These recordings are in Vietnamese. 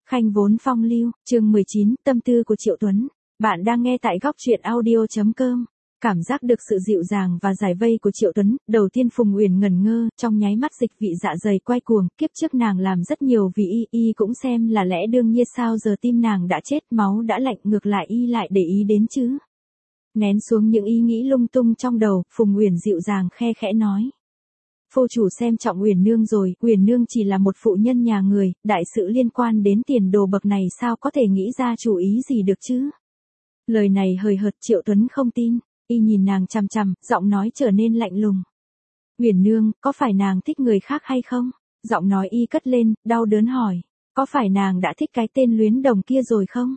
Khanh vốn phong lưu, chương 19, tâm tư của Triệu Tuấn. Bạn đang nghe tại góc truyện audio.com. Cảm giác được sự dịu dàng và giải vây của Triệu Tuấn, đầu tiên Phùng Uyển ngẩn ngơ, trong nháy mắt dịch vị dạ dày quay cuồng, kiếp trước nàng làm rất nhiều vì y cũng xem là lẽ đương nhiên, sao giờ tim nàng đã chết, máu đã lạnh, ngược lại y lại để ý đến chứ. Nén xuống những ý nghĩ lung tung trong đầu, Phùng Uyển dịu dàng khe khẽ nói. Phu chủ xem trọng Uyển nương rồi, Uyển nương chỉ là một phụ nhân nhà người, đại sự liên quan đến tiền đồ bậc này sao có thể nghĩ ra chủ ý gì được chứ. Lời này hời hợt, Triệu Tuấn không tin, y nhìn nàng chằm chằm, giọng nói trở nên lạnh lùng. Uyển nương, có phải nàng thích người khác hay không? Giọng nói y cất lên, đau đớn hỏi, có phải nàng đã thích cái tên Luyến Đồng kia rồi không?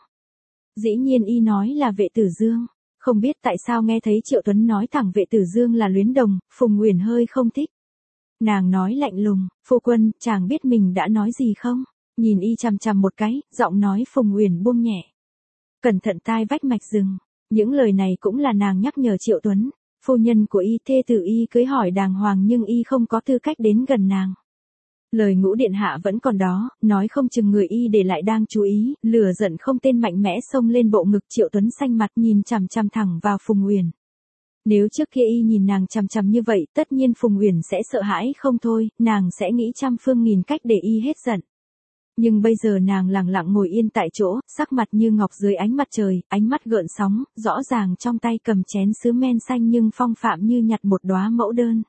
Dĩ nhiên y nói là Vệ Tử Dương. Không biết tại sao nghe thấy Triệu Tuấn nói thẳng Vệ Tử Dương là Luyến Đồng, Phùng Uyển hơi không thích. Nàng nói lạnh lùng, phu quân, chàng biết mình đã nói gì không? Nhìn y chằm chằm một cái, giọng nói Phùng Uyển buông nhẹ. Cẩn thận tai vách mạch rừng. Những lời này cũng là nàng nhắc nhở Triệu Tuấn. Phu nhân của y, thê tử y cưới hỏi đàng hoàng nhưng y không có tư cách đến gần nàng. Lời Ngũ điện hạ vẫn còn đó, nói không chừng người y để lại đang chú ý, lửa giận không tên mạnh mẽ xông lên bộ ngực. Triệu Tuấn xanh mặt nhìn chằm chằm thẳng vào Phùng Uyển. Nếu trước kia y nhìn nàng chằm chằm như vậy, tất nhiên Phùng Uyển sẽ sợ hãi không thôi, nàng sẽ nghĩ trăm phương nghìn cách để y hết giận. Nhưng bây giờ nàng lặng lặng ngồi yên tại chỗ, sắc mặt như ngọc dưới ánh mặt trời, ánh mắt gợn sóng, rõ ràng trong tay cầm chén sứ men xanh nhưng phong phạm như nhặt một đóa mẫu đơn.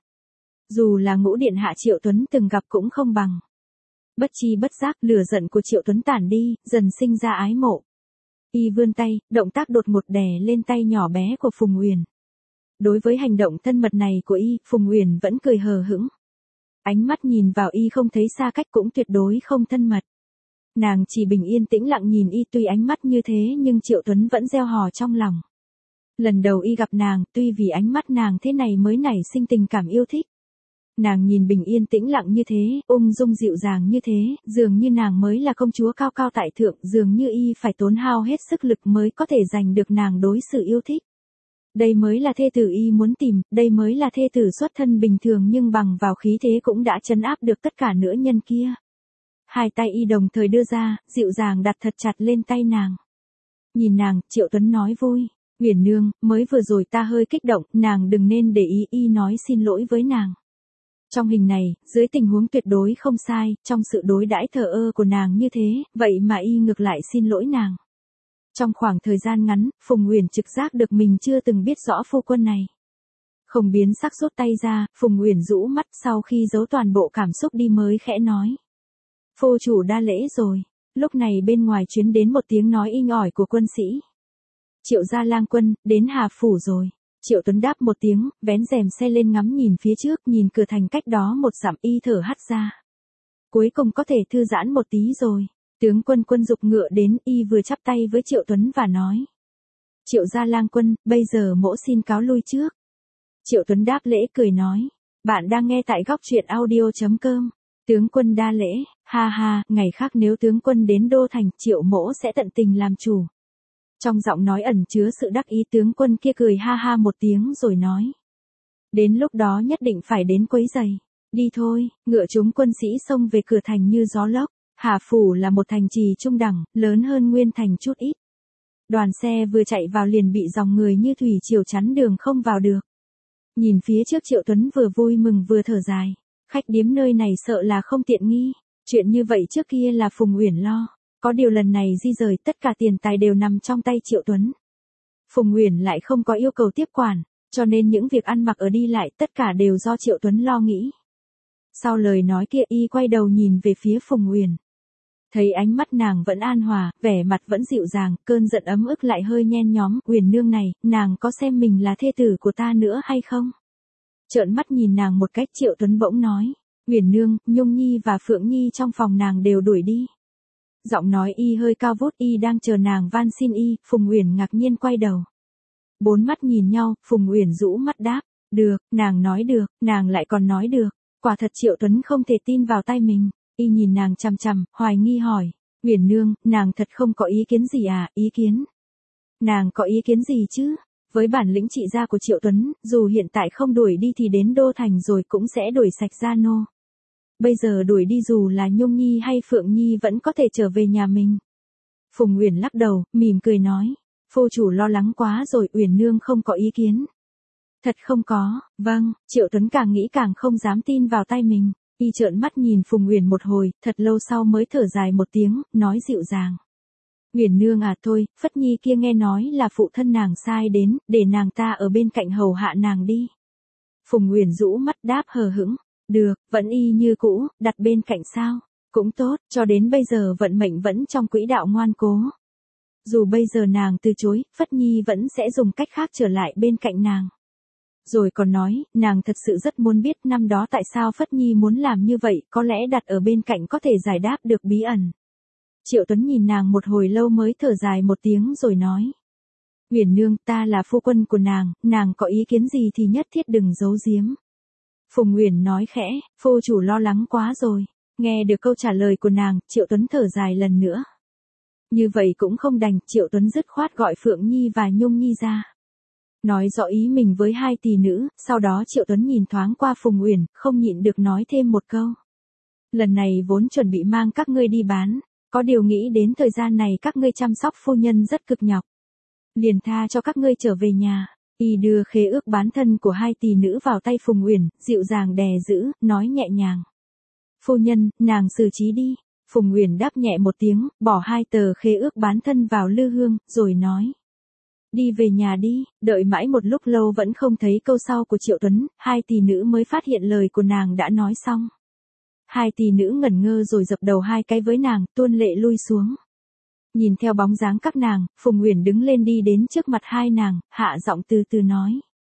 Dù là Ngũ điện hạ Triệu Tuấn từng gặp cũng không bằng. Bất chi bất giác, lửa giận của Triệu Tuấn tản đi, dần sinh ra ái mộ. Y vươn tay, động tác đột ngột đè lên tay nhỏ bé của Phùng Uyển. Đối với hành động thân mật này của y, Phùng Uyển vẫn cười hờ hững. Ánh mắt nhìn vào y không thấy xa cách cũng tuyệt đối không thân mật. Nàng chỉ bình yên tĩnh lặng nhìn y, tuy ánh mắt như thế nhưng Triệu Tuấn vẫn gieo hò trong lòng. Lần đầu y gặp nàng, tuy vì ánh mắt nàng thế này mới nảy sinh tình cảm yêu thích. Nàng nhìn bình yên tĩnh lặng như thế, ung dung dịu dàng như thế, dường như nàng mới là công chúa cao cao tại thượng, dường như y phải tốn hao hết sức lực mới có thể giành được nàng đối xử yêu thích. Đây mới là thê tử y muốn tìm, đây mới là thê tử xuất thân bình thường nhưng bằng vào khí thế cũng đã trấn áp được tất cả nữ nhân kia. Hai tay y đồng thời đưa ra, dịu dàng đặt thật chặt lên tay nàng. Nhìn nàng, Triệu Tuấn nói vui, Uyển nương, mới vừa rồi ta hơi kích động, nàng đừng nên để ý, y nói xin lỗi với nàng. Trong hình này, dưới tình huống tuyệt đối không sai, trong sự đối đãi thờ ơ của nàng như thế, vậy mà y ngược lại xin lỗi nàng. Trong khoảng thời gian ngắn, Phùng Uyển trực giác được mình chưa từng biết rõ phu quân này. Không biến sắc rút tay ra, Phùng Uyển rũ mắt sau khi giấu toàn bộ cảm xúc đi mới khẽ nói. Phu chủ đa lễ rồi. Lúc này bên ngoài truyền đến một tiếng nói inh ỏi của quân sĩ. Triệu gia lang quân, đến Hà Phủ rồi. Triệu Tuấn đáp một tiếng, vén rèm xe lên ngắm nhìn phía trước, nhìn cửa thành cách đó một dặm, y thở hắt ra. Cuối cùng có thể thư giãn một tí rồi. Tướng quân dục ngựa đến, y vừa chắp tay với Triệu Tuấn và nói. Triệu gia lang quân, bây giờ mỗ xin cáo lui trước. Triệu Tuấn đáp lễ cười nói. Bạn đang nghe tại góc truyện audio.com. Tướng quân đa lễ, ha ha, ngày khác nếu tướng quân đến đô thành, Triệu mỗ sẽ tận tình làm chủ. Trong giọng nói ẩn chứa sự đắc ý, tướng quân kia cười ha ha một tiếng rồi nói. Đến lúc đó nhất định phải đến quấy giày. Đi thôi, ngựa chúng quân sĩ xông về cửa thành như gió lốc. Hà Phủ là một thành trì trung đẳng, lớn hơn Nguyên Thành chút ít. Đoàn xe vừa chạy vào liền bị dòng người như thủy triều chắn đường không vào được. Nhìn phía trước, Triệu Tuấn vừa vui mừng vừa thở dài. Khách điếm nơi này sợ là không tiện nghi. Chuyện như vậy trước kia là Phùng Uyển lo. Có điều lần này di rời, tất cả tiền tài đều nằm trong tay Triệu Tuấn. Phùng Uyển lại không có yêu cầu tiếp quản, cho nên những việc ăn mặc ở đi lại tất cả đều do Triệu Tuấn lo nghĩ. Sau lời nói kia, y quay đầu nhìn về phía Phùng Uyển. Thấy ánh mắt nàng vẫn an hòa, vẻ mặt vẫn dịu dàng, cơn giận ấm ức lại hơi nhen nhóm. Uyển nương này, nàng có xem mình là thê tử của ta nữa hay không? Trợn mắt nhìn nàng một cách, Triệu Tuấn bỗng nói. Uyển nương, Nhung Nhi và Phượng Nhi trong phòng nàng đều đuổi đi. Giọng nói y hơi cao vút, y đang chờ nàng van xin y. Phùng Uyển ngạc nhiên quay đầu. Bốn mắt nhìn nhau, Phùng Uyển rũ mắt đáp. Được, nàng nói được, nàng lại còn nói được. Quả thật Triệu Tuấn không thể tin vào tai mình. Y nhìn nàng chằm chằm, hoài nghi hỏi. Uyển nương, nàng thật không có ý kiến gì à? Ý kiến? Nàng có ý kiến gì chứ? Với bản lĩnh trị gia của Triệu Tuấn, dù hiện tại không đuổi đi thì đến đô thành rồi cũng sẽ đuổi sạch gia nô. bây giờ đuổi đi dù là Nhung Nhi hay Phượng Nhi vẫn có thể trở về nhà mình. Phùng Uyển lắc đầu, mỉm cười nói, phu chủ lo lắng quá rồi, Uyển nương không có ý kiến. Thật không có, vâng, Triệu Tuấn càng nghĩ càng không dám tin vào tay mình, y trợn mắt nhìn Phùng Uyển một hồi, thật lâu sau mới thở dài một tiếng, nói dịu dàng. Uyển nương à, thôi, Phất Nhi kia nghe nói là phụ thân nàng sai đến, để nàng ta ở bên cạnh hầu hạ nàng đi. Phùng Uyển rũ mắt đáp hờ hững, được, vẫn y như cũ, đặt bên cạnh sao, cũng tốt, cho đến bây giờ vận mệnh vẫn trong quỹ đạo ngoan cố. Dù bây giờ nàng từ chối, Phất Nhi vẫn sẽ dùng cách khác trở lại bên cạnh nàng. Rồi còn nói, nàng thật sự rất muốn biết năm đó tại sao Phất Nhi muốn làm như vậy, có lẽ đặt ở bên cạnh có thể giải đáp được bí ẩn. Triệu Tuấn nhìn nàng một hồi lâu mới thở dài một tiếng rồi nói. Uyển nương, ta là phu quân của nàng có ý kiến gì thì nhất thiết đừng giấu giếm. Phùng Uyển nói khẽ, phu chủ lo lắng quá rồi. Nghe được câu trả lời của nàng, Triệu Tuấn thở dài lần nữa. Như vậy cũng không đành, Triệu Tuấn dứt khoát gọi Phượng Nhi và Nhung Nhi ra. Nói rõ ý mình với hai tỷ nữ, sau đó Triệu Tuấn nhìn thoáng qua Phùng Uyển, không nhịn được nói thêm một câu. Lần này vốn chuẩn bị mang các ngươi đi bán, có điều nghĩ đến thời gian này các ngươi chăm sóc phu nhân rất cực nhọc. Liền tha cho các ngươi trở về nhà. Y đưa khế ước bán thân của hai tỷ nữ vào tay Phùng Uyển, dịu dàng đè giữ, nói nhẹ nhàng. Phu nhân, nàng xử trí đi. Phùng Uyển đáp nhẹ một tiếng, bỏ hai tờ khế ước bán thân vào lư hương, rồi nói. Đi về nhà đi, đợi mãi một lúc lâu vẫn không thấy câu sau của Triệu Tuấn, hai tỷ nữ mới phát hiện lời của nàng đã nói xong. Hai tỷ nữ ngẩn ngơ rồi dập đầu hai cái với nàng, tuôn lệ lui xuống. Nhìn theo bóng dáng các nàng, Phùng Uyển đứng lên đi đến trước mặt hai nàng, hạ giọng từ từ nói.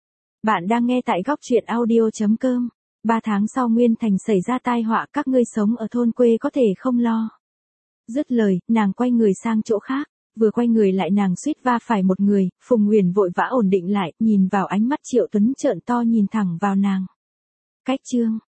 Bạn đang nghe tại góc truyện audio.com. 3 tháng sau Nguyên Thành xảy ra tai họa, các ngươi sống ở thôn quê có thể không lo. Dứt lời, nàng quay người sang chỗ khác, vừa quay người lại nàng suýt va phải một người, Phùng Uyển vội vã ổn định lại, nhìn vào ánh mắt Triệu Tuấn trợn to nhìn thẳng vào nàng. Cách chương